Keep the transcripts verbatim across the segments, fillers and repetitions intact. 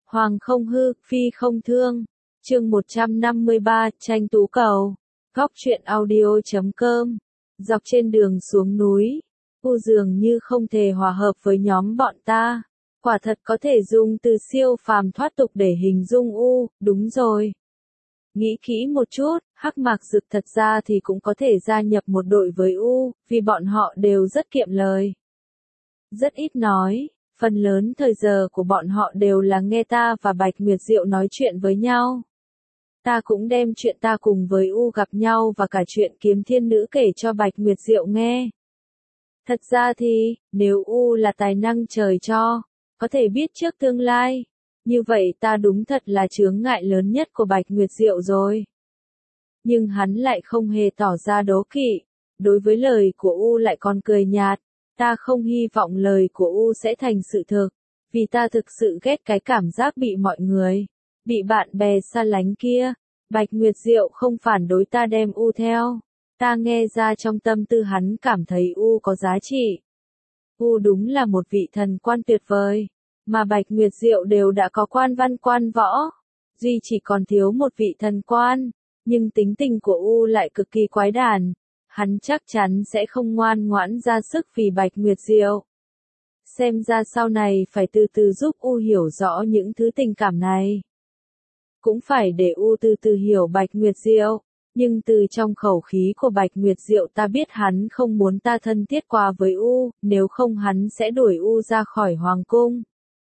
Hoàng không hư, phi không thương. Chương một trăm năm mươi ba, tranh tú cầu. Góc truyện audio chấm com. Dọc trên đường xuống núi, U dường như không thể hòa hợp với nhóm bọn ta. Quả thật có thể dùng từ siêu phàm thoát tục để hình dung U, đúng rồi. Nghĩ kỹ một chút, Hắc Mạc Dực thật ra thì cũng có thể gia nhập một đội với U, vì bọn họ đều rất kiệm lời. Rất ít nói, phần lớn thời giờ của bọn họ đều là nghe ta và Bạch Nguyệt Diệu nói chuyện với nhau. Ta cũng đem chuyện ta cùng với U gặp nhau và cả chuyện kiếm thiên nữ kể cho Bạch Nguyệt Diệu nghe. Thật ra thì, nếu U là tài năng trời cho, có thể biết trước tương lai, như vậy ta đúng thật là chướng ngại lớn nhất của Bạch Nguyệt Diệu rồi. Nhưng hắn lại không hề tỏ ra đố kỵ, đối với lời của U lại còn cười nhạt. Ta không hy vọng lời của U sẽ thành sự thực, vì ta thực sự ghét cái cảm giác bị mọi người, bị bạn bè xa lánh kia. Bạch Nguyệt Diệu không phản đối ta đem U theo. Ta nghe ra trong tâm tư hắn cảm thấy U có giá trị. U đúng là một vị thần quan tuyệt vời, mà Bạch Nguyệt Diệu đều đã có quan văn quan võ. Duy chỉ còn thiếu một vị thần quan, nhưng tính tình của U lại cực kỳ quái đản. Hắn chắc chắn sẽ không ngoan ngoãn ra sức vì Bạch Nguyệt Diệu. Xem ra sau này phải từ từ giúp U hiểu rõ những thứ tình cảm này. Cũng phải để U từ từ hiểu Bạch Nguyệt Diệu, nhưng từ trong khẩu khí của Bạch Nguyệt Diệu ta biết hắn không muốn ta thân thiết quá với U, nếu không hắn sẽ đuổi U ra khỏi hoàng cung.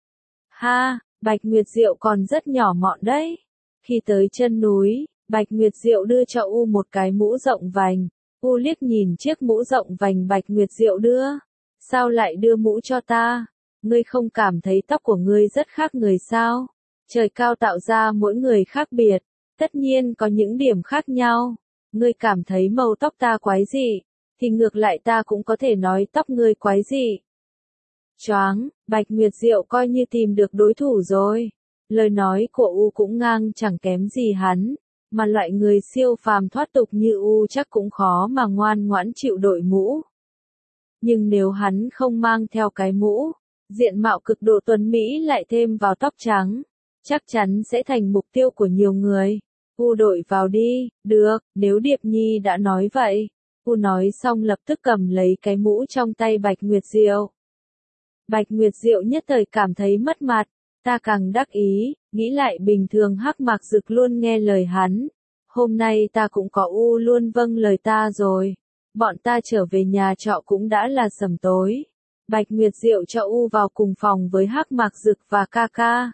Ha, Bạch Nguyệt Diệu còn rất nhỏ mọn đấy. Khi tới chân núi, Bạch Nguyệt Diệu đưa cho U một cái mũ rộng vành. U liếc nhìn chiếc mũ rộng vành Bạch Nguyệt Diệu đưa. Sao lại đưa mũ cho ta? Ngươi không cảm thấy tóc của ngươi rất khác người sao? Trời cao tạo ra mỗi người khác biệt, tất nhiên có những điểm khác nhau. Ngươi cảm thấy màu tóc ta quái dị, thì ngược lại ta cũng có thể nói tóc ngươi quái dị. Choáng, Bạch Nguyệt Diệu coi như tìm được đối thủ rồi. Lời nói của U cũng ngang chẳng kém gì hắn. Mà loại người siêu phàm thoát tục như U chắc cũng khó mà ngoan ngoãn chịu đội mũ. Nhưng nếu hắn không mang theo cái mũ, diện mạo cực độ tuấn Mỹ lại thêm vào tóc trắng, chắc chắn sẽ thành mục tiêu của nhiều người. U đội vào đi, được, nếu Điệp Nhi đã nói vậy. U nói xong lập tức cầm lấy cái mũ trong tay Bạch Nguyệt Diệu. Bạch Nguyệt Diệu nhất thời cảm thấy mất mặt. Ta càng đắc ý, nghĩ lại bình thường Hắc Mạc Dực luôn nghe lời hắn. Hôm nay ta cũng có U luôn vâng lời ta rồi. Bọn ta trở về nhà trọ cũng đã là sẩm tối. Bạch Nguyệt Diệu cho U vào cùng phòng với Hắc Mạc Dực và ca ca.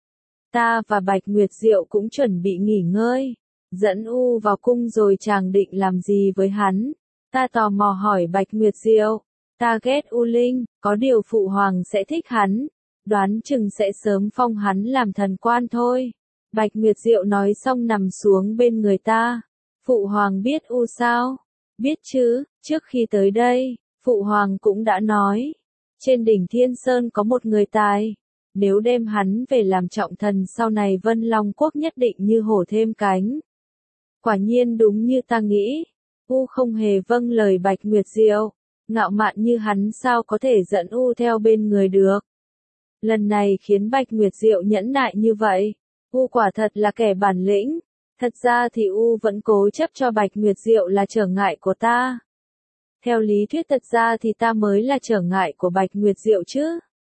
Ta và Bạch Nguyệt Diệu cũng chuẩn bị nghỉ ngơi. Dẫn U vào cung rồi chàng định làm gì với hắn? Ta tò mò hỏi Bạch Nguyệt Diệu. Ta ghét U Linh, có điều Phụ Hoàng sẽ thích hắn. Đoán chừng sẽ sớm phong hắn làm thần quan thôi. Bạch Nguyệt Diệu nói xong nằm xuống bên người ta. Phụ Hoàng biết U sao? Biết chứ, trước khi tới đây, Phụ Hoàng cũng đã nói. Trên đỉnh Thiên Sơn có một người tài. Nếu đem hắn về làm trọng thần sau này Vân Long Quốc nhất định như hổ thêm cánh. Quả nhiên đúng như ta nghĩ. U không hề vâng lời Bạch Nguyệt Diệu. Ngạo mạn như hắn sao có thể dẫn U theo bên người được. Lần này khiến Bạch Nguyệt Diệu nhẫn nại như vậy. U quả thật là kẻ bản lĩnh. Thật ra thì U vẫn cố chấp cho Bạch Nguyệt Diệu là trở ngại của ta. Theo lý thuyết thật ra thì ta mới là trở ngại của Bạch Nguyệt Diệu chứ.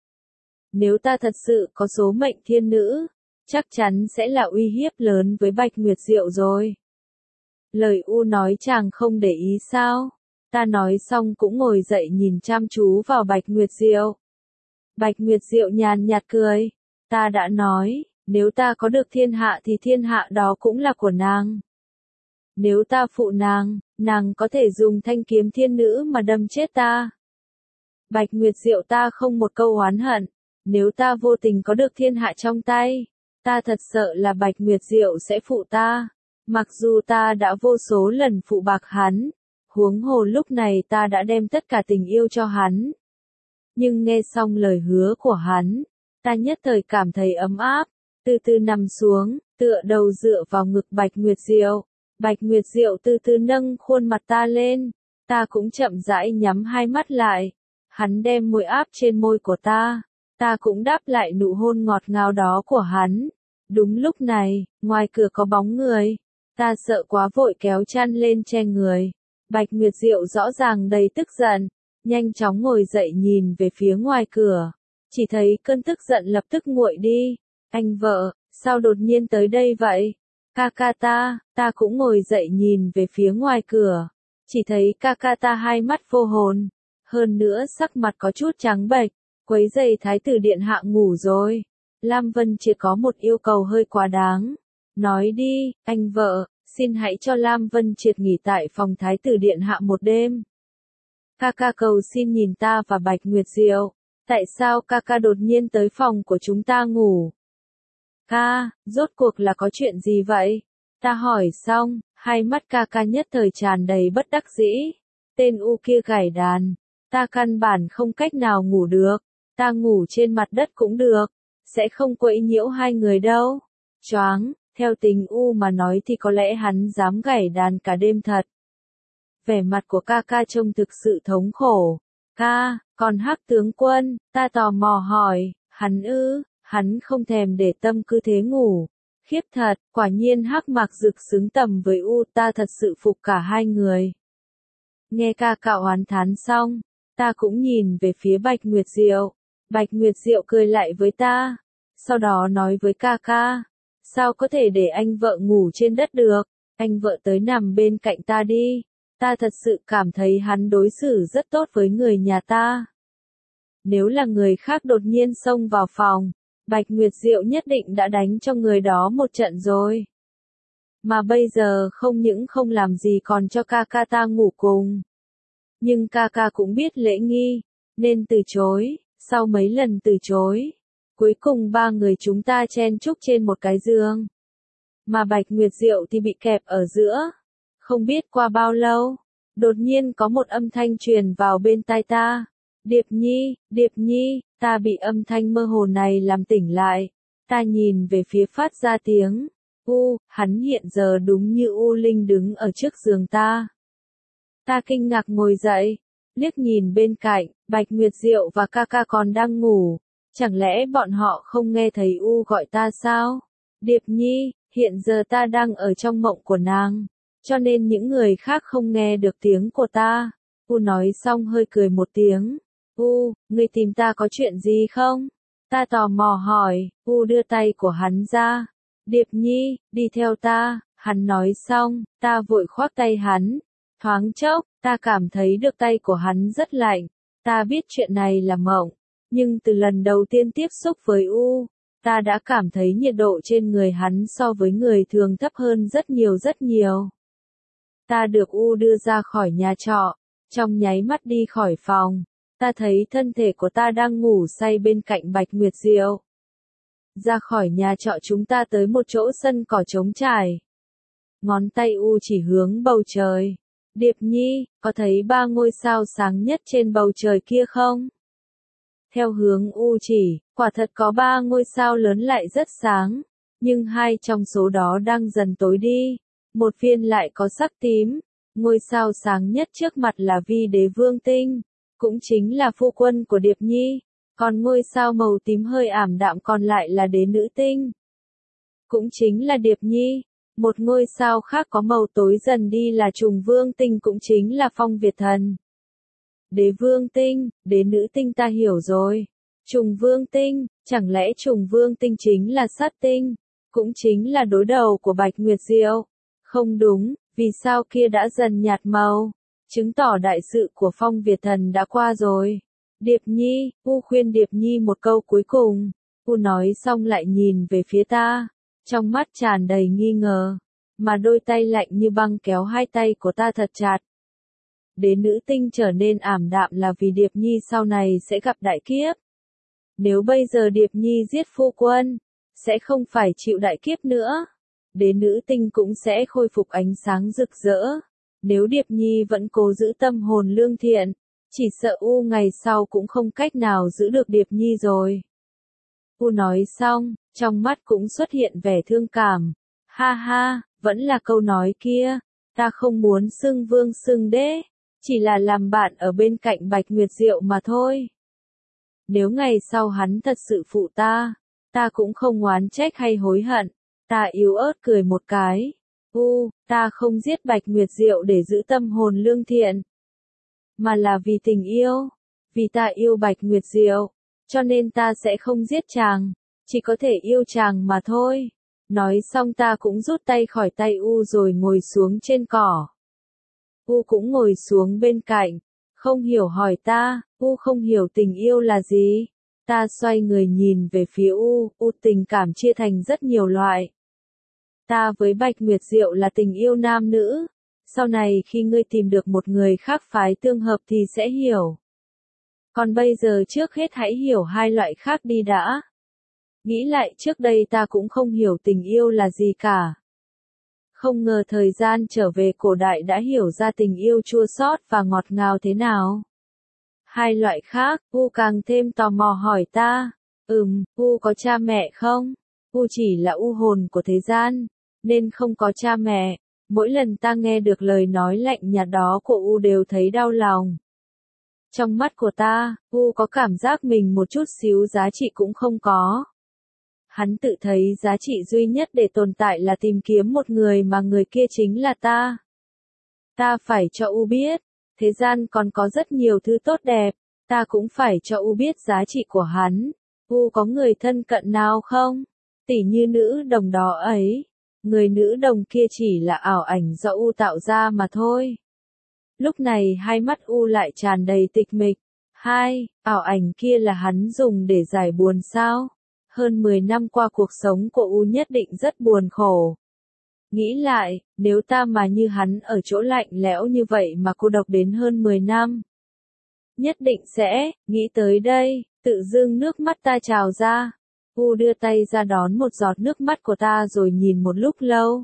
Nếu ta thật sự có số mệnh thiên nữ, chắc chắn sẽ là uy hiếp lớn với Bạch Nguyệt Diệu rồi. Lời U nói chàng không để ý sao? Ta nói xong cũng ngồi dậy nhìn chăm chú vào Bạch Nguyệt Diệu. Bạch Nguyệt Diệu nhàn nhạt cười. Ta đã nói, nếu ta có được thiên hạ thì thiên hạ đó cũng là của nàng. Nếu ta phụ nàng, nàng có thể dùng thanh kiếm thiên nữ mà đâm chết ta. Bạch Nguyệt Diệu ta không một câu oán hận. Nếu ta vô tình có được thiên hạ trong tay, ta thật sợ là Bạch Nguyệt Diệu sẽ phụ ta. Mặc dù ta đã vô số lần phụ bạc hắn, huống hồ lúc này ta đã đem tất cả tình yêu cho hắn. Nhưng nghe xong lời hứa của hắn, ta nhất thời cảm thấy ấm áp, từ từ nằm xuống, tựa đầu dựa vào ngực Bạch Nguyệt Diệu. Bạch Nguyệt Diệu từ từ nâng khuôn mặt ta lên, ta cũng chậm rãi nhắm hai mắt lại. Hắn đem môi áp trên môi của ta, Ta cũng đáp lại nụ hôn ngọt ngào đó của hắn. Đúng lúc này, ngoài cửa có bóng người. Ta sợ quá vội kéo chăn lên che người. Bạch Nguyệt Diệu rõ ràng đầy tức giận, nhanh chóng ngồi dậy nhìn về phía ngoài cửa. Chỉ thấy cơn tức giận lập tức nguội đi. Anh vợ, sao đột nhiên tới đây vậy? Ca ca ta, ta cũng ngồi dậy nhìn về phía ngoài cửa. Chỉ thấy ca ca ta hai mắt vô hồn. Hơn nữa sắc mặt có chút trắng bệch, quấy rầy thái tử điện hạ ngủ rồi. Lam Vân chỉ có một yêu cầu hơi quá đáng. Nói đi, anh vợ, xin hãy cho Lam Vân Triệt nghỉ tại phòng thái tử điện hạ một đêm. Ca ca cầu xin nhìn ta và Bạch Nguyệt Diệu. Tại sao ca ca đột nhiên tới phòng của chúng ta ngủ? Ca, rốt cuộc là có chuyện gì vậy? Ta hỏi xong, hai mắt ca ca nhất thời tràn đầy bất đắc dĩ. Tên U kia gảy đàn. Ta căn bản không cách nào ngủ được. Ta ngủ trên mặt đất cũng được. Sẽ không quấy nhiễu hai người đâu. Choáng, theo tình U mà nói thì có lẽ hắn dám gảy đàn cả đêm thật. Vẻ mặt của ca ca trông thực sự thống khổ. Ca, còn Hắc tướng quân, ta tò mò hỏi, hắn ư, hắn không thèm để tâm cứ thế ngủ. Khiếp thật, quả nhiên Hắc Mạc Dực xứng tầm với U, ta thật sự phục cả hai người. Nghe ca ca oán thán xong, ta cũng nhìn về phía Bạch Nguyệt Diệu. Bạch Nguyệt Diệu cười lại với ta, sau đó nói với ca ca, sao có thể để anh vợ ngủ trên đất được, anh vợ tới nằm bên cạnh ta đi. Ta thật sự cảm thấy hắn đối xử rất tốt với người nhà ta. Nếu là người khác đột nhiên xông vào phòng, Bạch Nguyệt Diệu nhất định đã đánh cho người đó một trận rồi. Mà bây giờ không những không làm gì còn cho ca ca ta ngủ cùng. Nhưng ca ca cũng biết lễ nghi, nên từ chối, sau mấy lần từ chối. Cuối cùng ba người chúng ta chen chúc trên một cái giường. Mà Bạch Nguyệt Diệu thì bị kẹp ở giữa. Không biết qua bao lâu, đột nhiên có một âm thanh truyền vào bên tai ta. Điệp Nhi, Điệp Nhi, ta bị âm thanh mơ hồ này làm tỉnh lại. Ta nhìn về phía phát ra tiếng. U, hắn hiện giờ đúng như U Linh đứng ở trước giường ta. Ta kinh ngạc ngồi dậy, liếc nhìn bên cạnh, Bạch Nguyệt Diệu và ca ca còn đang ngủ. Chẳng lẽ bọn họ không nghe thấy U gọi ta sao? Điệp Nhi, hiện giờ ta đang ở trong mộng của nàng. Cho nên những người khác không nghe được tiếng của ta. U nói xong hơi cười một tiếng. U, ngươi tìm ta có chuyện gì không? Ta tò mò hỏi. U đưa tay của hắn ra. Điệp Nhi, đi theo ta. Hắn nói xong, ta vội khoác tay hắn. Thoáng chốc, ta cảm thấy được tay của hắn rất lạnh. Ta biết chuyện này là mộng. Nhưng từ lần đầu tiên tiếp xúc với U, ta đã cảm thấy nhiệt độ trên người hắn so với người thường thấp hơn rất nhiều rất nhiều. Ta được U đưa ra khỏi nhà trọ, trong nháy mắt đi khỏi phòng, ta thấy thân thể của ta đang ngủ say bên cạnh Bạch Nguyệt Diệu. Ra khỏi nhà trọ chúng ta tới một chỗ sân cỏ trống trải. Ngón tay U chỉ hướng bầu trời. Điệp Nhi, có thấy ba ngôi sao sáng nhất trên bầu trời kia không? Theo hướng U chỉ, quả thật có ba ngôi sao lớn lại rất sáng, nhưng hai trong số đó đang dần tối đi. Một viên lại có sắc tím, ngôi sao sáng nhất trước mặt là Vi Đế Vương Tinh, cũng chính là phu quân của Điệp Nhi, còn ngôi sao màu tím hơi ảm đạm còn lại là Đế Nữ Tinh, cũng chính là Điệp Nhi. Một ngôi sao khác có màu tối dần đi là Trùng Vương Tinh cũng chính là Phong Việt Thần. Đế Vương Tinh, Đế Nữ Tinh ta hiểu rồi. Trùng Vương Tinh, chẳng lẽ Trùng Vương Tinh chính là Sát Tinh, cũng chính là đối đầu của Bạch Nguyệt Diệu? Không đúng, vì sao kia đã dần nhạt màu, chứng tỏ đại sự của Phong Việt Thần đã qua rồi. Điệp Nhi, U khuyên Điệp Nhi một câu cuối cùng. U nói xong lại nhìn về phía ta, trong mắt tràn đầy nghi ngờ, mà đôi tay lạnh như băng kéo hai tay của ta thật chặt. Đế Nữ Tinh trở nên ảm đạm là vì Điệp Nhi sau này sẽ gặp đại kiếp. Nếu bây giờ Điệp Nhi giết phu quân, sẽ không phải chịu đại kiếp nữa. Đế Nữ Tinh cũng sẽ khôi phục ánh sáng rực rỡ. Nếu Điệp Nhi vẫn cố giữ tâm hồn lương thiện, chỉ sợ U ngày sau cũng không cách nào giữ được Điệp Nhi rồi. U nói xong, trong mắt cũng xuất hiện vẻ thương cảm. Ha ha, vẫn là câu nói kia, ta không muốn xưng vương xưng đế, chỉ là làm bạn ở bên cạnh Bạch Nguyệt Diệu mà thôi. Nếu ngày sau hắn thật sự phụ ta, ta cũng không oán trách hay hối hận. Ta yếu ớt cười một cái. U, ta không giết Bạch Nguyệt Diệu để giữ tâm hồn lương thiện, mà là vì tình yêu. Vì ta yêu Bạch Nguyệt Diệu, cho nên ta sẽ không giết chàng, chỉ có thể yêu chàng mà thôi. Nói xong ta cũng rút tay khỏi tay U rồi ngồi xuống trên cỏ. U cũng ngồi xuống bên cạnh, không hiểu hỏi ta, U không hiểu tình yêu là gì. Ta xoay người nhìn về phía U, U tình cảm chia thành rất nhiều loại. Ta với Bạch Nguyệt Diệu là tình yêu nam nữ, sau này khi ngươi tìm được một người khác phái tương hợp thì sẽ hiểu. Còn bây giờ trước hết hãy hiểu hai loại khác đi đã. Nghĩ lại trước đây ta cũng không hiểu tình yêu là gì cả. Không ngờ thời gian trở về cổ đại đã hiểu ra tình yêu chua xót và ngọt ngào thế nào. Hai loại khác, U càng thêm tò mò hỏi ta. Ừm, U có cha mẹ không? U chỉ là U hồn của thế gian, nên không có cha mẹ. Mỗi lần ta nghe được lời nói lạnh nhạt đó của U đều thấy đau lòng. Trong mắt của ta, U có cảm giác mình một chút xíu giá trị cũng không có. Hắn tự thấy giá trị duy nhất để tồn tại là tìm kiếm một người mà người kia chính là ta. Ta phải cho U biết, thế gian còn có rất nhiều thứ tốt đẹp, ta cũng phải cho U biết giá trị của hắn. U có người thân cận nào không? Tỉ như nữ đồng đó ấy. Người nữ đồng kia chỉ là ảo ảnh do U tạo ra mà thôi. Lúc này hai mắt U lại tràn đầy tịch mịch. Hai, ảo ảnh kia là hắn dùng để giải buồn sao? Hơn mười năm qua cuộc sống của U nhất định rất buồn khổ. Nghĩ lại, nếu ta mà như hắn ở chỗ lạnh lẽo như vậy mà cô độc đến hơn mười năm. Nhất định sẽ, nghĩ tới đây, tự dưng nước mắt ta trào ra. U đưa tay ra đón một giọt nước mắt của ta rồi nhìn một lúc lâu.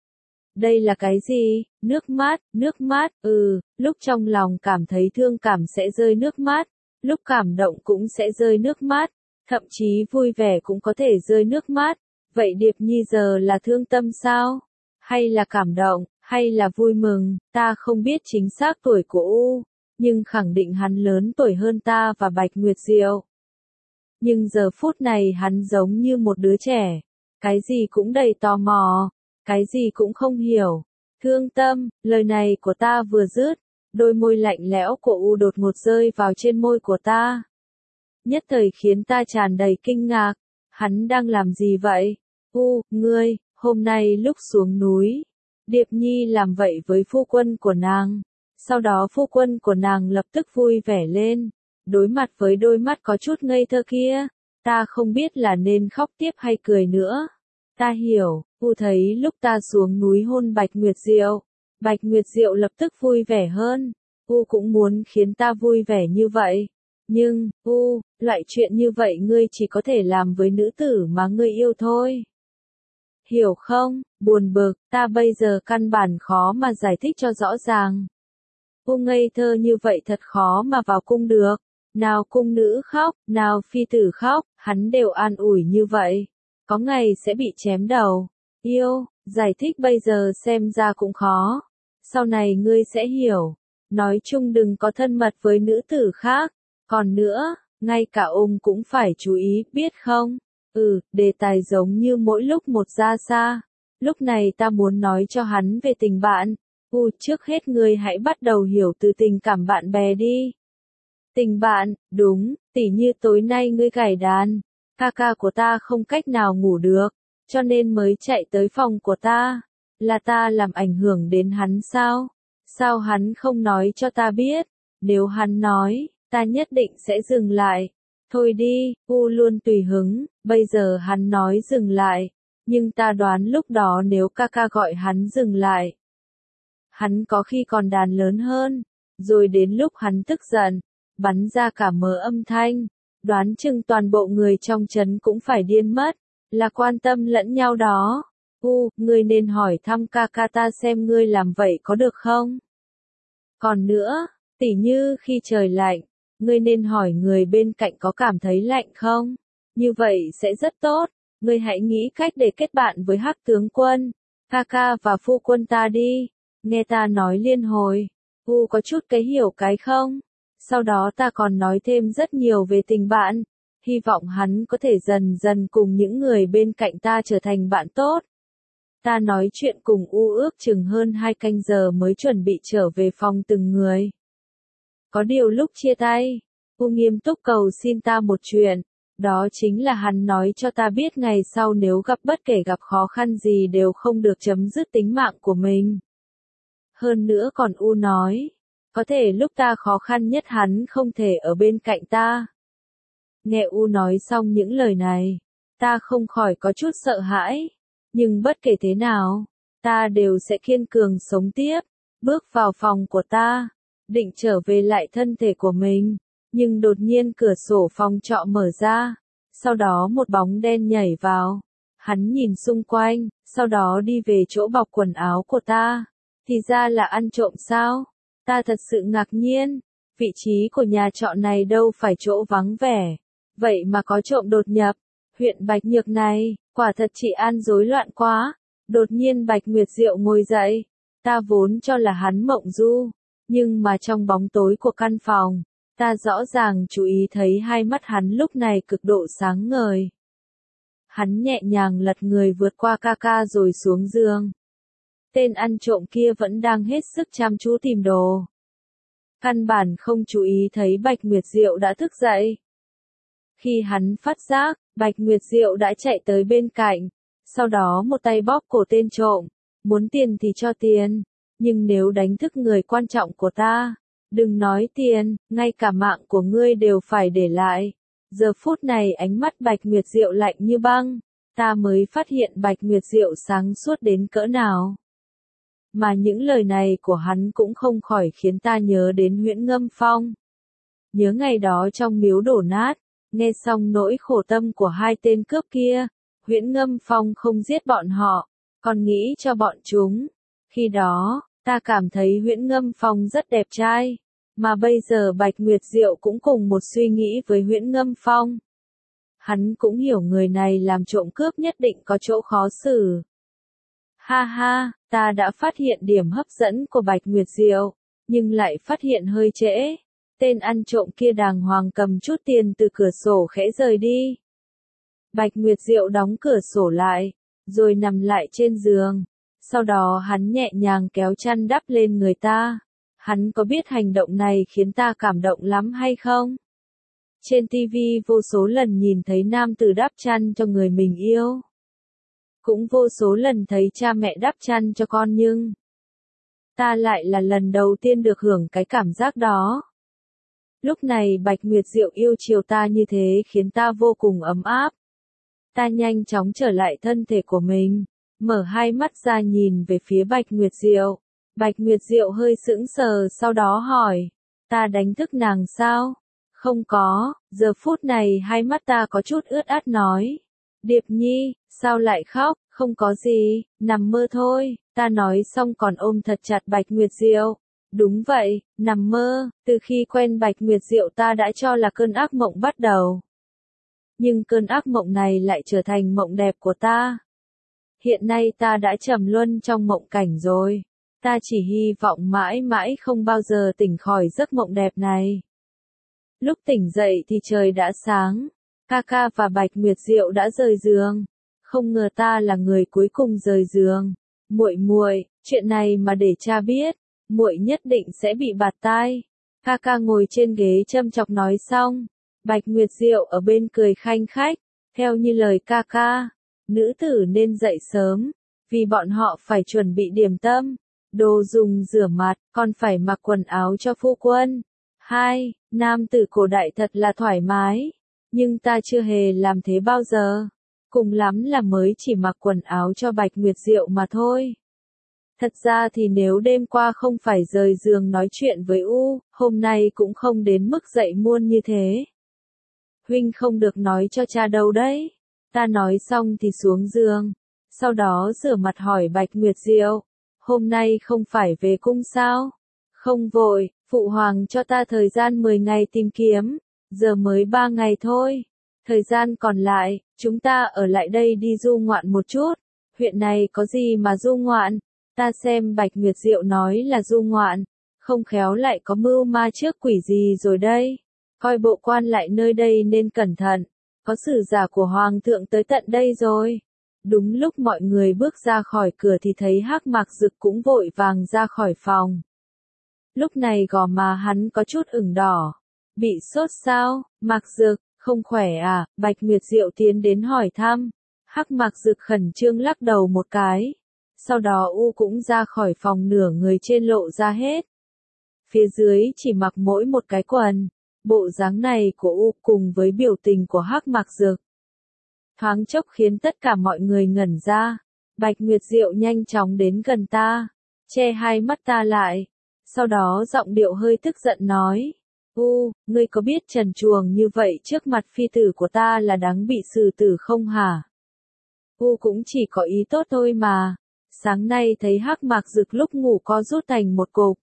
Đây là cái gì? Nước mắt, nước mắt, ừ, lúc trong lòng cảm thấy thương cảm sẽ rơi nước mắt, lúc cảm động cũng sẽ rơi nước mắt, thậm chí vui vẻ cũng có thể rơi nước mắt. Vậy Điệp Nhi giờ là thương tâm sao? Hay là cảm động, hay là vui mừng? Ta không biết chính xác tuổi của U, nhưng khẳng định hắn lớn tuổi hơn ta và Bạch Nguyệt Diệu. Nhưng giờ phút này hắn giống như một đứa trẻ, cái gì cũng đầy tò mò, cái gì cũng không hiểu. Thương tâm, lời này của ta vừa dứt, đôi môi lạnh lẽo của U đột ngột rơi vào trên môi của ta. Nhất thời khiến ta tràn đầy kinh ngạc, hắn đang làm gì vậy? U, ngươi, hôm nay lúc xuống núi, Điệp Nhi làm vậy với phu quân của nàng. Sau đó phu quân của nàng lập tức vui vẻ lên, đối mặt với đôi mắt có chút ngây thơ kia, ta không biết là nên khóc tiếp hay cười nữa. Ta hiểu, U thấy lúc ta xuống núi hôn Bạch Nguyệt Diệu, Bạch Nguyệt Diệu lập tức vui vẻ hơn. U cũng muốn khiến ta vui vẻ như vậy. Nhưng, U, loại chuyện như vậy ngươi chỉ có thể làm với nữ tử mà ngươi yêu thôi. Hiểu không? Buồn bực, ta bây giờ căn bản khó mà giải thích cho rõ ràng. U ngây thơ như vậy thật khó mà vào cung được. Nào cung nữ khóc, nào phi tử khóc, hắn đều an ủi như vậy. Có ngày sẽ bị chém đầu. Yêu, giải thích bây giờ xem ra cũng khó. Sau này ngươi sẽ hiểu. Nói chung đừng có thân mật với nữ tử khác. Còn nữa, ngay cả ông cũng phải chú ý, biết không? Ừ, đề tài giống như mỗi lúc một ra xa. Lúc này ta muốn nói cho hắn về tình bạn. U, trước hết ngươi hãy bắt đầu hiểu từ tình cảm bạn bè đi. Tình bạn, đúng, tỉ như tối nay ngươi gảy đàn, ca ca của ta không cách nào ngủ được, cho nên mới chạy tới phòng của ta. Là ta làm ảnh hưởng đến hắn sao? Sao hắn không nói cho ta biết? Nếu hắn nói, ta nhất định sẽ dừng lại. Thôi đi, U luôn tùy hứng, bây giờ hắn nói dừng lại, nhưng ta đoán lúc đó nếu ca ca gọi hắn dừng lại, hắn có khi còn đàn lớn hơn, rồi đến lúc hắn tức giận, bắn ra cả mớ âm thanh, đoán chừng toàn bộ người trong trấn cũng phải điên mất, là quan tâm lẫn nhau đó. U, ngươi nên hỏi thăm ca ca ta xem ngươi làm vậy có được không? Còn nữa, tỉ như khi trời lạnh, ngươi nên hỏi người bên cạnh có cảm thấy lạnh không? Như vậy sẽ rất tốt, ngươi hãy nghĩ cách để kết bạn với Hắc tướng quân, ca ca và phu quân ta đi. Nghe ta nói liên hồi, U có chút cái hiểu cái không? Sau đó ta còn nói thêm rất nhiều về tình bạn, hy vọng hắn có thể dần dần cùng những người bên cạnh ta trở thành bạn tốt. Ta nói chuyện cùng U ước chừng hơn hai canh giờ mới chuẩn bị trở về phòng từng người. Có điều lúc chia tay, U nghiêm túc cầu xin ta một chuyện, đó chính là hắn nói cho ta biết ngày sau nếu gặp bất kể gặp khó khăn gì đều không được chấm dứt tính mạng của mình. Hơn nữa còn U nói, có thể lúc ta khó khăn nhất hắn không thể ở bên cạnh ta. Nghe U nói xong những lời này, ta không khỏi có chút sợ hãi, nhưng bất kể thế nào, ta đều sẽ kiên cường sống tiếp, bước vào phòng của ta, định trở về lại thân thể của mình, nhưng đột nhiên cửa sổ phòng trọ mở ra, sau đó một bóng đen nhảy vào, hắn nhìn xung quanh, sau đó đi về chỗ bọc quần áo của ta, thì ra là ăn trộm sao, ta thật sự ngạc nhiên, vị trí của nhà trọ này đâu phải chỗ vắng vẻ, vậy mà có trộm đột nhập, huyện Bạch Nhược này, quả thật trị an rối loạn quá, đột nhiên Bạch Nguyệt Diệu ngồi dậy, ta vốn cho là hắn mộng du, nhưng mà trong bóng tối của căn phòng, ta rõ ràng chú ý thấy hai mắt hắn lúc này cực độ sáng ngời. Hắn nhẹ nhàng lật người vượt qua ca ca rồi xuống giường. Tên ăn trộm kia vẫn đang hết sức chăm chú tìm đồ. Căn bản không chú ý thấy Bạch Nguyệt Diệu đã thức dậy. Khi hắn phát giác, Bạch Nguyệt Diệu đã chạy tới bên cạnh, sau đó một tay bóp cổ tên trộm, muốn tiền thì cho tiền, nhưng nếu đánh thức người quan trọng của ta, đừng nói tiền, ngay cả mạng của ngươi đều phải để lại. Giờ phút này ánh mắt Bạch Nguyệt Diệu lạnh như băng, ta mới phát hiện Bạch Nguyệt Diệu sáng suốt đến cỡ nào. Mà những lời này của hắn cũng không khỏi khiến ta nhớ đến Huyễn Ngâm Phong. Nhớ ngày đó trong miếu đổ nát, nghe xong nỗi khổ tâm của hai tên cướp kia, Huyễn Ngâm Phong không giết bọn họ, còn nghĩ cho bọn chúng. Khi đó, ta cảm thấy Huyễn Ngâm Phong rất đẹp trai, mà bây giờ Bạch Nguyệt Diệu cũng cùng một suy nghĩ với Huyễn Ngâm Phong. Hắn cũng hiểu người này làm trộm cướp nhất định có chỗ khó xử. Ha ha, ta đã phát hiện điểm hấp dẫn của Bạch Nguyệt Diệu, nhưng lại phát hiện hơi trễ. Tên ăn trộm kia đàng hoàng cầm chút tiền từ cửa sổ khẽ rời đi. Bạch Nguyệt Diệu đóng cửa sổ lại, rồi nằm lại trên giường. Sau đó hắn nhẹ nhàng kéo chăn đắp lên người ta. Hắn có biết hành động này khiến ta cảm động lắm hay không? Trên ti vi vô số lần nhìn thấy nam tử đắp chăn cho người mình yêu. Cũng vô số lần thấy cha mẹ đắp chăn cho con nhưng ta lại là lần đầu tiên được hưởng cái cảm giác đó. Lúc này Bạch Nguyệt Diệu yêu chiều ta như thế khiến ta vô cùng ấm áp. Ta nhanh chóng trở lại thân thể của mình, mở hai mắt ra nhìn về phía Bạch Nguyệt Diệu. Bạch Nguyệt Diệu hơi sững sờ sau đó hỏi, ta đánh thức nàng sao? Không có, giờ phút này hai mắt ta có chút ướt át nói. Điệp Nhi, sao lại khóc, không có gì, nằm mơ thôi, ta nói xong còn ôm thật chặt Bạch Nguyệt Diệu. Đúng vậy, nằm mơ, từ khi quen Bạch Nguyệt Diệu ta đã cho là cơn ác mộng bắt đầu. Nhưng cơn ác mộng này lại trở thành mộng đẹp của ta. Hiện nay ta đã trầm luân trong mộng cảnh rồi. Ta chỉ hy vọng mãi mãi không bao giờ tỉnh khỏi giấc mộng đẹp này. Lúc tỉnh dậy thì trời đã sáng, ca ca và Bạch Nguyệt Diệu đã rời giường. Không ngờ ta là người cuối cùng rời giường. Muội muội, chuyện này mà để cha biết, muội nhất định sẽ bị bạt tai. Ca ca ngồi trên ghế châm chọc nói xong, Bạch Nguyệt Diệu ở bên cười khanh khách, theo như lời ca ca, nữ tử nên dậy sớm, vì bọn họ phải chuẩn bị điểm tâm, đồ dùng rửa mặt, còn phải mặc quần áo cho phu quân. Hai, nam tử cổ đại thật là thoải mái, nhưng ta chưa hề làm thế bao giờ. Cùng lắm là mới chỉ mặc quần áo cho Bạch Nguyệt Diệu mà thôi. Thật ra thì nếu đêm qua không phải rời giường nói chuyện với U, hôm nay cũng không đến mức dậy muôn như thế. Huynh không được nói cho cha đâu đấy. Ta nói xong thì xuống giường, sau đó rửa mặt hỏi Bạch Nguyệt Diệu, hôm nay không phải về cung sao? Không vội, phụ hoàng cho ta thời gian mười ngày tìm kiếm, giờ mới ba ngày thôi. Thời gian còn lại, chúng ta ở lại đây đi du ngoạn một chút. Huyện này có gì mà du ngoạn? Ta xem Bạch Nguyệt Diệu nói là du ngoạn, Không khéo lại có mưu ma trước quỷ gì rồi đây. Coi bộ quan lại nơi đây nên cẩn thận. Có sử giả của Hoàng thượng tới tận đây rồi. Đúng lúc mọi người bước ra khỏi cửa thì thấy Hắc Mạc Dực cũng vội vàng ra khỏi phòng. Lúc này gò má hắn có chút ửng đỏ. Bị sốt sao, Mạc Dực, không khỏe à? Bạch Nguyệt Diệu tiến đến hỏi thăm. Hắc Mạc Dực khẩn trương lắc đầu một cái. Sau đó U cũng ra khỏi phòng, nửa người trên lộ ra hết. Phía dưới chỉ mặc mỗi một cái quần. Bộ dáng này của U cùng với biểu tình của Hắc Mạc Dực thoáng chốc khiến tất cả mọi người ngẩn ra. Bạch Nguyệt Diệu nhanh chóng đến gần ta, che hai mắt ta lại. Sau đó giọng điệu hơi tức giận nói. U, ngươi có biết trần truồng như vậy trước mặt phi tử của ta là đáng bị xử tử không hả? U cũng chỉ có ý tốt thôi mà. Sáng nay thấy Hắc Mạc Dực lúc ngủ co rút thành một cục,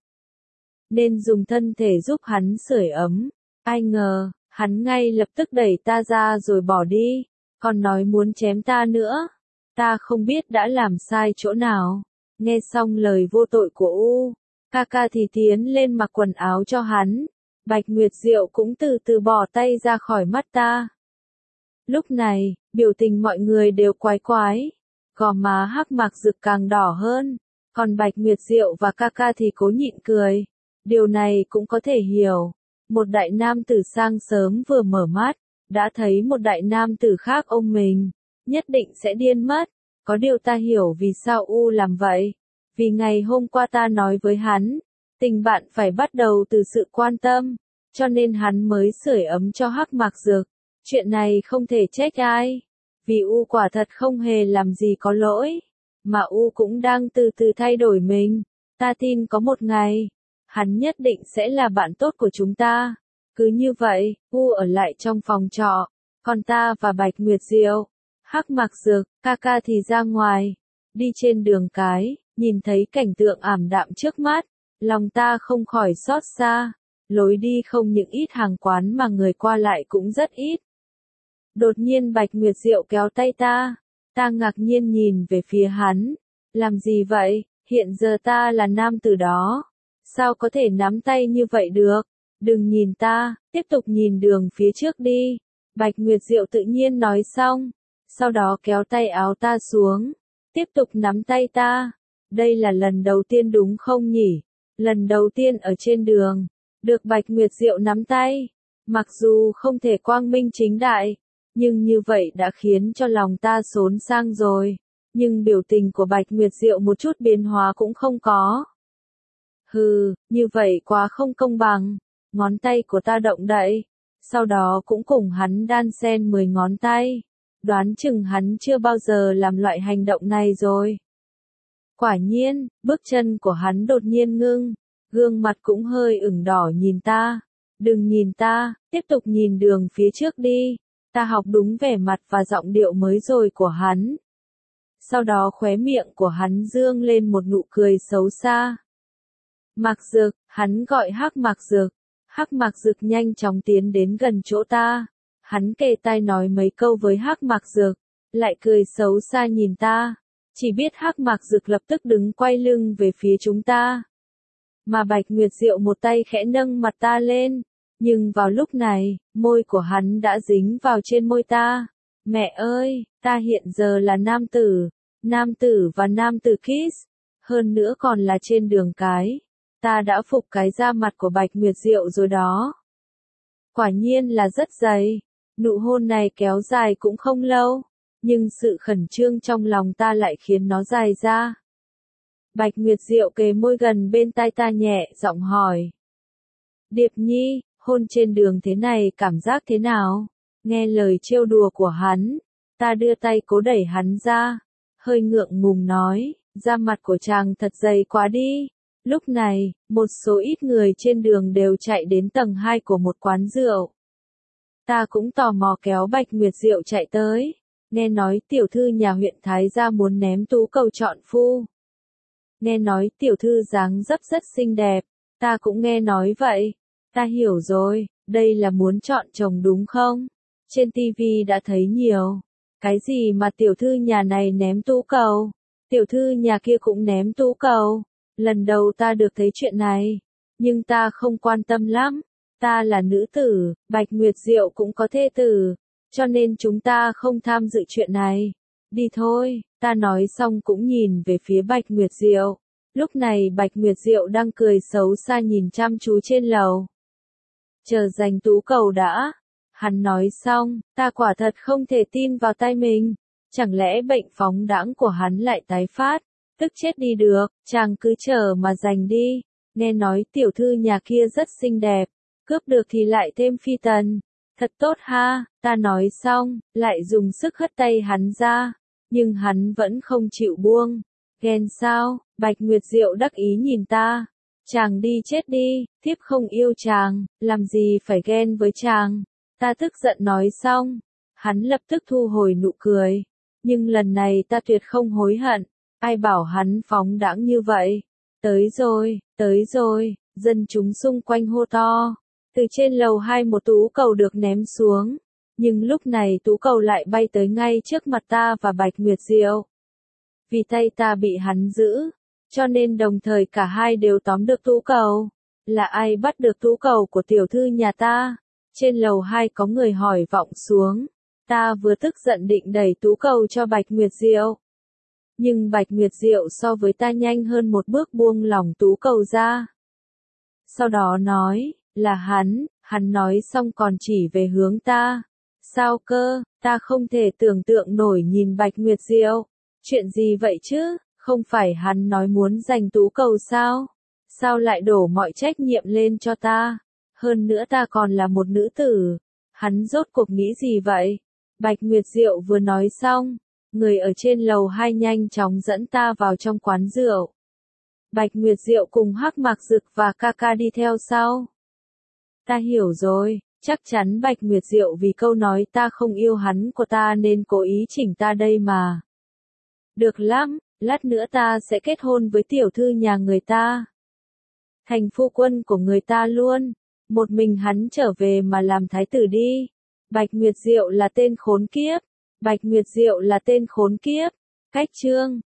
nên dùng thân thể giúp hắn sưởi ấm. Ai ngờ, hắn ngay lập tức đẩy ta ra rồi bỏ đi, còn nói muốn chém ta nữa. Ta không biết đã làm sai chỗ nào. Nghe xong lời vô tội của U, ca ca thì tiến lên mặc quần áo cho hắn. Bạch Nguyệt Diệu cũng từ từ bỏ tay ra khỏi mắt ta. Lúc này, biểu tình mọi người đều quái quái. Gò má Hắc Mạc Dực càng đỏ hơn, còn Bạch Nguyệt Diệu và ca ca thì cố nhịn cười. Điều này cũng có thể hiểu. Một đại nam tử sang sớm vừa mở mắt, đã thấy một đại nam tử khác ôm mình, nhất định sẽ điên mất. Có điều ta hiểu vì sao U làm vậy. Vì ngày hôm qua ta nói với hắn, tình bạn phải bắt đầu từ sự quan tâm, cho nên hắn mới sưởi ấm cho Hắc Mạc Dực. Chuyện này không thể trách ai, vì U quả thật không hề làm gì có lỗi, mà U cũng đang từ từ thay đổi mình. Ta tin có một ngày, hắn nhất định sẽ là bạn tốt của chúng ta. Cứ như vậy, U ở lại trong phòng trọ, còn ta và Bạch Nguyệt Diệu, Hắc Mạc Dực, ca ca thì ra ngoài. Đi trên đường cái, nhìn thấy cảnh tượng ảm đạm trước mắt, lòng ta không khỏi xót xa. Lối đi không những ít hàng quán mà người qua lại cũng rất ít. Đột nhiên Bạch Nguyệt Diệu kéo tay ta, ta ngạc nhiên nhìn về phía hắn. Làm gì vậy, hiện giờ ta là nam tử đó, sao có thể nắm tay như vậy được? Đừng nhìn ta, tiếp tục nhìn đường phía trước đi. Bạch Nguyệt Diệu tự nhiên nói xong, sau đó kéo tay áo ta xuống, tiếp tục nắm tay ta. Đây là lần đầu tiên đúng không nhỉ? Lần đầu tiên ở trên đường, được Bạch Nguyệt Diệu nắm tay. Mặc dù không thể quang minh chính đại, nhưng như vậy đã khiến cho lòng ta xốn sang rồi. Nhưng biểu tình của Bạch Nguyệt Diệu một chút biến hóa cũng không có. Hừ, như vậy quá không công bằng. Ngón tay của ta động đậy, sau đó cũng cùng hắn đan xen mười ngón tay. Đoán chừng hắn chưa bao giờ làm loại hành động này rồi. Quả nhiên, bước chân của hắn đột nhiên ngưng, gương mặt cũng hơi ửng đỏ nhìn ta. Đừng nhìn ta, tiếp tục nhìn đường phía trước đi. Ta học đúng vẻ mặt và giọng điệu mới rồi của hắn. Sau đó khóe miệng của hắn dương lên một nụ cười xấu xa. Mạc Dực, hắn gọi Hắc Mạc Dực. Hắc Mạc Dực nhanh chóng tiến đến gần chỗ ta. Hắn kề tai nói mấy câu với Hắc Mạc Dực, lại cười xấu xa nhìn ta. Chỉ biết Hắc Mạc Dực lập tức đứng quay lưng về phía chúng ta. Mà Bạch Nguyệt Diệu một tay khẽ nâng mặt ta lên. Nhưng vào lúc này, môi của hắn đã dính vào trên môi ta. Mẹ ơi, ta hiện giờ là nam tử. Nam tử và nam tử kiss. Hơn nữa còn là trên đường cái. Ta đã phục cái da mặt của Bạch Nguyệt Diệu rồi đó. Quả nhiên là rất dày. Nụ hôn này kéo dài cũng không lâu, nhưng sự khẩn trương trong lòng ta lại khiến nó dài ra. Bạch Nguyệt Diệu kề môi gần bên tai ta nhẹ giọng hỏi. Điệp Nhi, hôn trên đường thế này cảm giác thế nào? Nghe lời trêu đùa của hắn, ta đưa tay cố đẩy hắn ra, hơi ngượng ngùng nói, da mặt của chàng thật dày quá đi. Lúc này, một số ít người trên đường đều chạy đến tầng hai của một quán rượu. Ta cũng tò mò kéo Bạch Nguyệt Diệu chạy tới. Nghe nói tiểu thư nhà huyện Thái gia muốn ném tú cầu chọn phu. Nghe nói tiểu thư dáng dấp rất xinh đẹp. Ta cũng nghe nói vậy. Ta hiểu rồi, đây là muốn chọn chồng đúng không? Trên tivi đã thấy nhiều. Cái gì mà tiểu thư nhà này ném tú cầu? Tiểu thư nhà kia cũng ném tú cầu. Lần đầu ta được thấy chuyện này. Nhưng ta không quan tâm lắm. Ta là nữ tử, Bạch Nguyệt Diệu cũng có thê tử. Cho nên chúng ta không tham dự chuyện này. Đi thôi, ta nói xong cũng nhìn về phía Bạch Nguyệt Diệu. Lúc này Bạch Nguyệt Diệu đang cười xấu xa nhìn chăm chú trên lầu. Chờ giành tú cầu đã. Hắn nói xong, ta quả thật không thể tin vào tay mình. Chẳng lẽ bệnh phóng đãng của hắn lại tái phát, tức chết đi được, chàng cứ chờ mà giành đi. Nghe nói tiểu thư nhà kia rất xinh đẹp, cướp được thì lại thêm phi tần. Thật tốt ha, ta nói xong, lại dùng sức hất tay hắn ra. Nhưng hắn vẫn không chịu buông. Ghen sao? Bạch Nguyệt Diệu đắc ý nhìn ta. Chàng đi chết đi, thiếp không yêu chàng, làm gì phải ghen với chàng. Ta tức giận nói xong. Hắn lập tức thu hồi nụ cười. Nhưng lần này ta tuyệt không hối hận. Ai bảo hắn phóng đãng như vậy? Tới rồi, tới rồi, dân chúng xung quanh hô to. Từ trên lầu hai một tú cầu được ném xuống. Nhưng lúc này tú cầu lại bay tới ngay trước mặt ta và Bạch Nguyệt Diệu. Vì tay ta bị hắn giữ, cho nên đồng thời cả hai đều tóm được tú cầu. Là ai bắt được tú cầu của tiểu thư nhà ta? Trên lầu hai có người hỏi vọng xuống. Ta vừa tức giận định đẩy tú cầu cho Bạch Nguyệt Diệu. Nhưng Bạch Nguyệt Diệu so với ta nhanh hơn một bước buông lỏng tú cầu ra. Sau đó nói, là hắn, hắn nói xong còn chỉ về hướng ta. Sao cơ, ta không thể tưởng tượng nổi nhìn Bạch Nguyệt Diệu. Chuyện gì vậy chứ, không phải hắn nói muốn giành tú cầu sao? Sao lại đổ mọi trách nhiệm lên cho ta? Hơn nữa ta còn là một nữ tử. Hắn rốt cuộc nghĩ gì vậy? Bạch Nguyệt Diệu vừa nói xong, người ở trên lầu hai nhanh chóng dẫn ta vào trong quán rượu. Bạch Nguyệt Diệu cùng Hắc Mạc Dực và ca ca đi theo sau. Ta hiểu rồi, chắc chắn Bạch Nguyệt Diệu vì câu nói ta không yêu hắn của ta nên cố ý chỉnh ta đây mà. Được lắm, lát nữa ta sẽ kết hôn với tiểu thư nhà người ta. Thành phu quân của người ta luôn, một mình hắn trở về mà làm thái tử đi. Bạch Nguyệt Diệu là tên khốn kiếp, Bạch Nguyệt Diệu là tên khốn kiếp. Cách chương